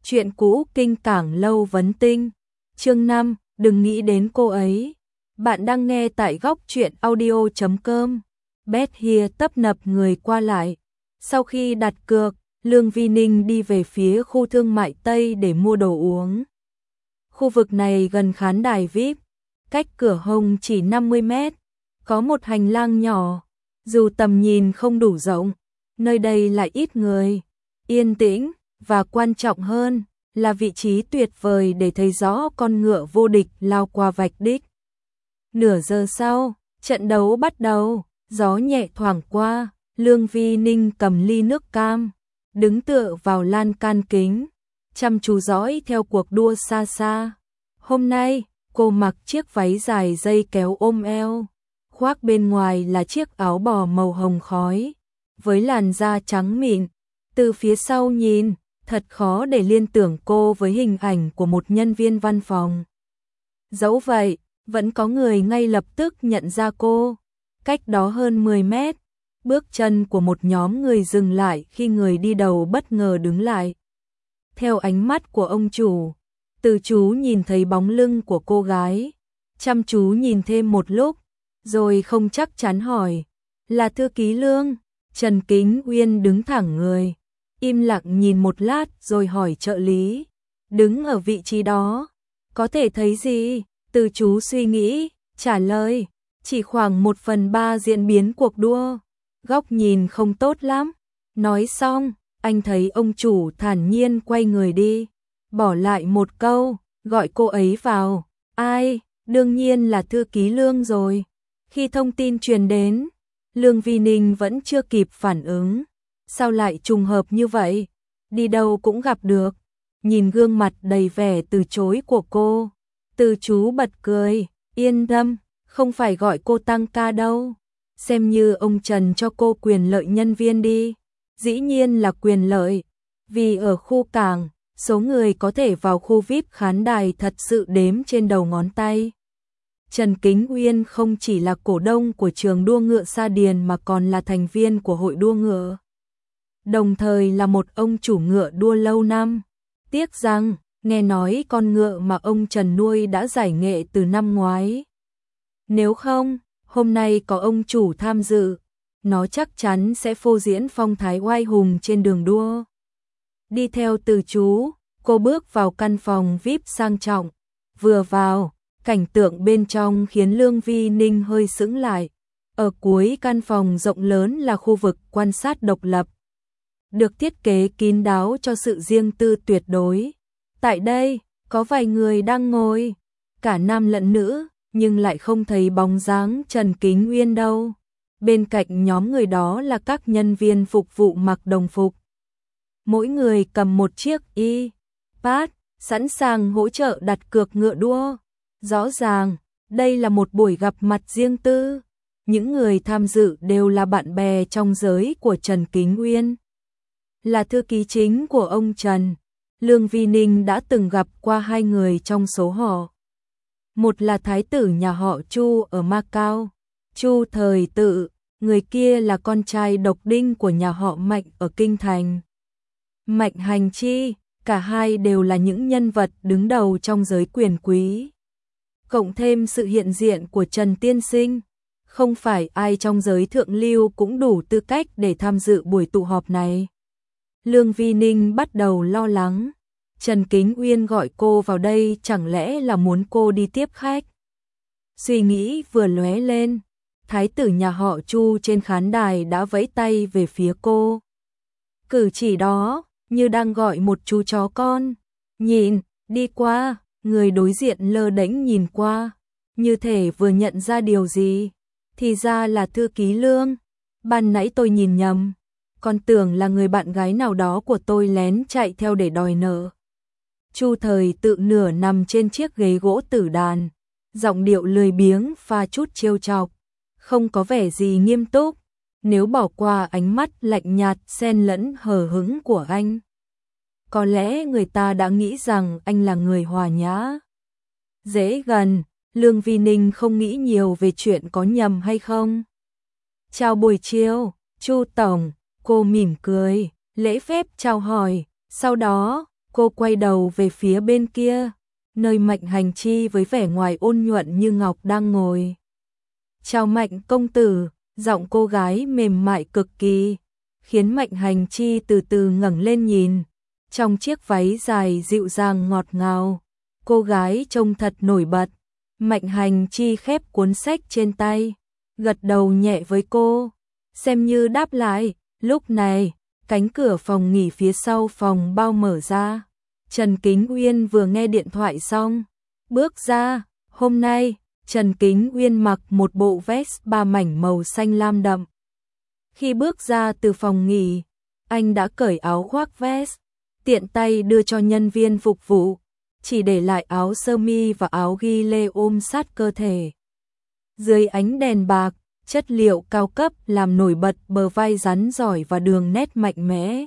Chuyện cũ kinh cảng lâu vấn tinh. Chương 5, đừng nghĩ đến cô ấy. Bạn đang nghe tại góc truyện audio.com. Bét Hia tấp nập người qua lại. Sau khi đặt cược, Lương Vi Ninh đi về phía khu thương mại Tây để mua đồ uống. Khu vực này gần khán đài VIP, cách cửa hông chỉ 50 mét, có một hành lang nhỏ, dù tầm nhìn không đủ rộng, nơi đây lại ít người, yên tĩnh, và quan trọng hơn là vị trí tuyệt vời để thấy rõ con ngựa vô địch lao qua vạch đích. Nửa giờ sau, trận đấu bắt đầu, gió nhẹ thoảng qua, Lương Vi Ninh cầm ly nước cam, đứng tựa vào lan can kính, chăm chú dõi theo cuộc đua xa xa. Hôm nay, cô mặc chiếc váy dài dây kéo ôm eo, khoác bên ngoài là chiếc áo bò màu hồng khói, với làn da trắng mịn. Từ phía sau nhìn, thật khó để liên tưởng cô với hình ảnh của một nhân viên văn phòng. Dẫu vậy, vẫn có người ngay lập tức nhận ra cô. Cách đó hơn 10 mét, bước chân của một nhóm người dừng lại khi người đi đầu bất ngờ đứng lại. Theo ánh mắt của ông chủ, Từ chú nhìn thấy bóng lưng của cô gái, chăm chú nhìn thêm một lúc, rồi không chắc chắn hỏi, là thư ký Lương? Trần Kính Uyên đứng thẳng người, im lặng nhìn một lát rồi hỏi trợ lý, đứng ở vị trí đó, có thể thấy gì? Từ chú suy nghĩ, trả lời, chỉ khoảng 1/3 diễn biến cuộc đua, góc nhìn không tốt lắm. Nói xong, anh thấy ông chủ thản nhiên quay người đi, bỏ lại một câu, gọi cô ấy vào. Ai? Đương nhiên là thư ký Lương rồi. Khi thông tin truyền đến, Lương Vi Ninh vẫn chưa kịp phản ứng. Sao lại trùng hợp như vậy? Đi đâu cũng gặp được. Nhìn gương mặt đầy vẻ từ chối của cô, Từ chú bật cười, yên tâm, không phải gọi cô tăng ca đâu. Xem như ông Trần cho cô quyền lợi nhân viên đi. Dĩ nhiên là quyền lợi, vì ở khu cảng, số người có thể vào khu VIP khán đài thật sự đếm trên đầu ngón tay. Trần Kính Uyên không chỉ là cổ đông của trường đua ngựa Sa Điền mà còn là thành viên của hội đua ngựa, đồng thời là một ông chủ ngựa đua lâu năm. Tiếc rằng, nghe nói con ngựa mà ông Trần nuôi đã giải nghệ từ năm ngoái. Nếu không, hôm nay có ông chủ tham dự, nó chắc chắn sẽ phô diễn phong thái oai hùng trên đường đua. Đi theo Từ chú, cô bước vào căn phòng VIP sang trọng. Vừa vào, cảnh tượng bên trong khiến Lương Vi Ninh hơi sững lại. Ở cuối căn phòng rộng lớn là khu vực quan sát độc lập, được thiết kế kín đáo cho sự riêng tư tuyệt đối. Tại đây, có vài người đang ngồi, cả nam lẫn nữ, nhưng lại không thấy bóng dáng Trần Kính Uyên đâu. Bên cạnh nhóm người đó là các nhân viên phục vụ mặc đồng phục. Mỗi người cầm một chiếc iPad, sẵn sàng hỗ trợ đặt cược ngựa đua. Rõ ràng, đây là một buổi gặp mặt riêng tư. Những người tham dự đều là bạn bè trong giới của Trần Kính Uyên. Là thư ký chính của ông Trần, Lương Vi Ninh đã từng gặp qua hai người trong số họ. Một là thái tử nhà họ Chu ở Macau, Chu Thời Tự, người kia là con trai độc đinh của nhà họ Mạnh ở Kinh Thành, Mạnh Hành Chi. Cả hai đều là những nhân vật đứng đầu trong giới quyền quý. Cộng thêm sự hiện diện của Trần Tiên Sinh, không phải ai trong giới thượng lưu cũng đủ tư cách để tham dự buổi tụ họp này. Lương Vi Ninh bắt đầu lo lắng. Trần Kính Uyên gọi cô vào đây chẳng lẽ là muốn cô đi tiếp khách? Suy nghĩ vừa lóe lên, thái tử nhà họ Chu trên khán đài đã vẫy tay về phía cô. Cử chỉ đó, như đang gọi một chú chó con. Nhìn, đi qua, người đối diện lơ đễnh nhìn qua, như thể vừa nhận ra điều gì. Thì ra là thư ký Lương. Ban nãy tôi nhìn nhầm, còn tưởng là người bạn gái nào đó của tôi lén chạy theo để đòi nợ. Chu Thời Tự nửa nằm trên chiếc ghế gỗ tử đàn, giọng điệu lười biếng pha chút trêu chọc, không có vẻ gì nghiêm túc. Nếu bỏ qua ánh mắt lạnh nhạt xen lẫn hờ hững của anh, có lẽ người ta đã nghĩ rằng anh là người hòa nhã, dễ gần. Lương Vi Ninh không nghĩ nhiều về chuyện có nhầm hay không. Chào buổi chiều, Chu Tổng. Cô mỉm cười, lễ phép chào hỏi, sau đó Cô quay đầu về phía bên kia, nơi Mạnh Hành Chi với vẻ ngoài ôn nhuận như ngọc đang ngồi. Chào Mạnh công tử, giọng cô gái mềm mại cực kỳ, khiến Mạnh Hành Chi từ từ ngẩng lên nhìn. Trong chiếc váy dài dịu dàng ngọt ngào, cô gái trông thật nổi bật. Mạnh Hành Chi khép cuốn sách trên tay, gật đầu nhẹ với cô, xem như đáp lại. Lúc này, cánh cửa phòng nghỉ phía sau phòng bao mở ra. Trần Kính Uyên vừa nghe điện thoại xong, bước ra. Hôm nay, Trần Kính Uyên mặc một bộ vest 3 mảnh màu xanh lam đậm. Khi bước ra từ phòng nghỉ, anh đã cởi áo khoác vest, tiện tay đưa cho nhân viên phục vụ, chỉ để lại áo sơ mi và áo ghi lê ôm sát cơ thể. Dưới ánh đèn bạc, chất liệu cao cấp làm nổi bật bờ vai rắn giỏi và đường nét mạnh mẽ.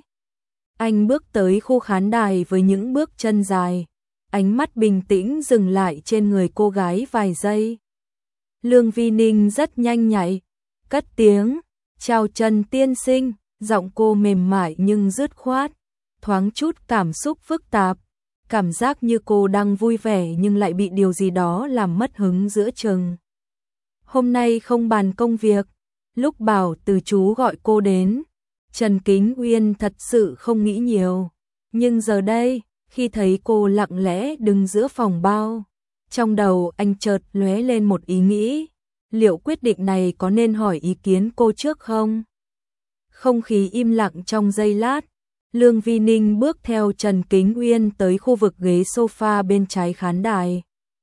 Anh bước tới khu khán đài với những bước chân dài, ánh mắt bình tĩnh dừng lại trên người cô gái vài giây. Lương Vi Ninh rất nhanh nhạy, cất tiếng, chào Trần tiên sinh, giọng cô mềm mại nhưng dứt khoát, thoáng chút cảm xúc phức tạp, cảm giác như cô đang vui vẻ nhưng lại bị điều gì đó làm mất hứng giữa chừng. Hôm nay không bàn công việc, lúc bảo từ chú gọi cô đến, Trần Kính Uyên thật sự không nghĩ nhiều, nhưng giờ đây, khi thấy cô lặng lẽ đứng giữa phòng bao, trong đầu anh chợt lóe lên một ý nghĩ, liệu quyết định này có nên hỏi ý kiến cô trước không? Không khí im lặng trong giây lát, Lương Vi Ninh bước theo Trần Kính Uyên tới khu vực ghế sofa bên trái khán đài.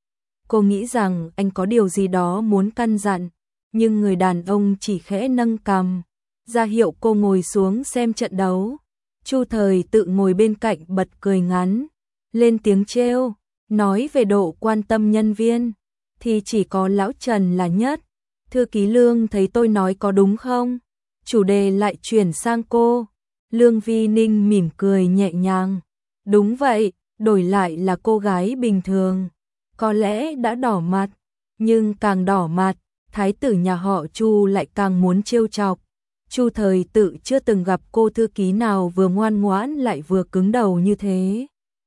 Cô nghĩ rằng anh có điều gì đó muốn căn dặn, nhưng người đàn ông chỉ khẽ nâng cằm, ra hiệu cô ngồi xuống xem trận đấu. Chu Thời tự ngồi bên cạnh bật cười ngắn, lên tiếng trêu, nói về độ quan tâm nhân viên, thì chỉ có lão Trần là nhất. Thư ký Lương thấy tôi nói có đúng không? Chủ đề lại chuyển sang cô. Lương Vi Ninh mỉm cười nhẹ nhàng. Đúng vậy, đổi lại là cô gái bình thường, có lẽ đã đỏ mặt, nhưng càng đỏ mặt, thái tử nhà họ Chu lại càng muốn trêu chọc. Chu Thời tự chưa từng gặp cô thư ký nào vừa ngoan ngoãn lại vừa cứng đầu như thế.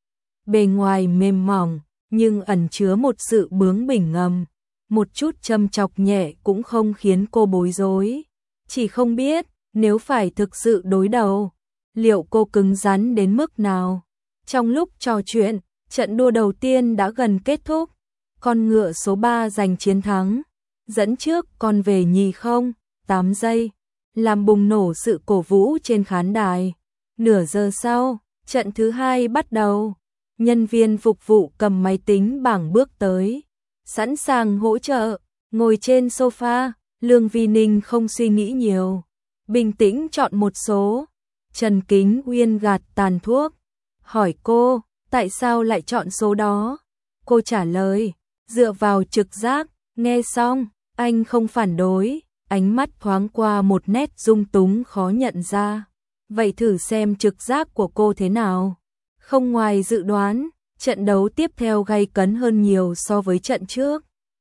Bề ngoài mềm mỏng, nhưng ẩn chứa một sự bướng bỉnh ngầm, một chút châm chọc nhẹ cũng không khiến cô bối rối. Chỉ không biết, nếu phải thực sự đối đầu, liệu cô cứng rắn đến mức nào? Trong lúc trò chuyện, trận đua đầu tiên đã gần kết thúc. Con ngựa số 3 giành chiến thắng, dẫn trước còn về nhì không, 8 giây, làm bùng nổ sự cổ vũ trên khán đài. Nửa giờ sau, trận thứ 2 bắt đầu. Nhân viên phục vụ cầm máy tính bảng bước tới, sẵn sàng hỗ trợ, ngồi trên sofa. Lương Vi Ninh không suy nghĩ nhiều, bình tĩnh chọn một số. Trần Kính Uyên gạt tàn thuốc, hỏi cô, tại sao lại chọn số đó? Cô trả lời, dựa vào trực giác. Nghe xong, anh không phản đối, ánh mắt thoáng qua một nét dung túng khó nhận ra. Vậy thử xem trực giác của cô thế nào. Không ngoài dự đoán, trận đấu tiếp theo gay cấn hơn nhiều so với trận trước.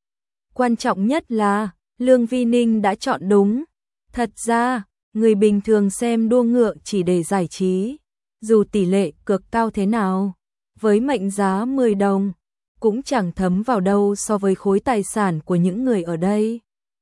Quan trọng nhất là, Lương Vi Ninh đã chọn đúng. Thật ra, người bình thường xem đua ngựa chỉ để giải trí, dù tỷ lệ cược cao thế nào, với mệnh giá 10 đồng, cũng chẳng thấm vào đâu so với khối tài sản của những người ở đây.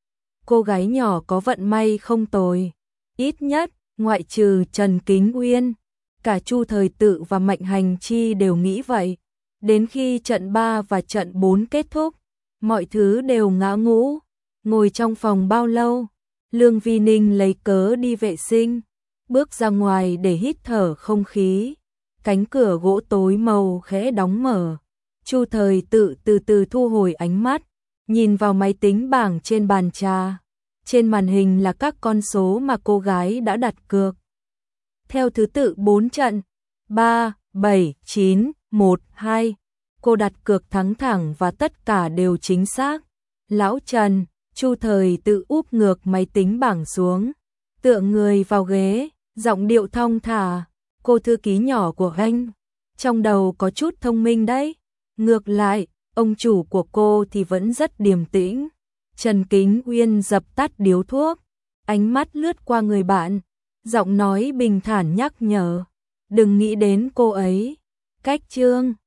Cô gái nhỏ có vận may không tồi, ít nhất, ngoại trừ Trần Kính Uyên, cả Chu Thời Tự và Mạnh Hành Chi đều nghĩ vậy. Đến khi trận 3 và trận 4 kết thúc, mọi thứ đều ngã ngũ. Ngồi trong phòng bao lâu, Lương Vi Ninh lấy cớ đi vệ sinh, bước ra ngoài để hít thở không khí. Cánh cửa gỗ tối màu khẽ đóng mở. Chu Thời Tự từ từ thu hồi ánh mắt, nhìn vào máy tính bảng trên bàn trà. Trên màn hình là các con số mà cô gái đã đặt cược. Theo thứ tự 4 trận, 3, 7, 9, 1, 2. Cô đặt cược thắng thẳng và tất cả đều chính xác. Lão Trần, Chu Thời Tự úp ngược máy tính bảng xuống, tựa người vào ghế, giọng điệu thong thả, cô thư ký nhỏ của anh, trong đầu có chút thông minh đấy. Ngược lại, ông chủ của cô thì vẫn rất điềm tĩnh. Trần Kính Uyên dập tắt điếu thuốc, ánh mắt lướt qua người bạn, giọng nói bình thản nhắc nhở, đừng nghĩ đến cô ấy. Cách chương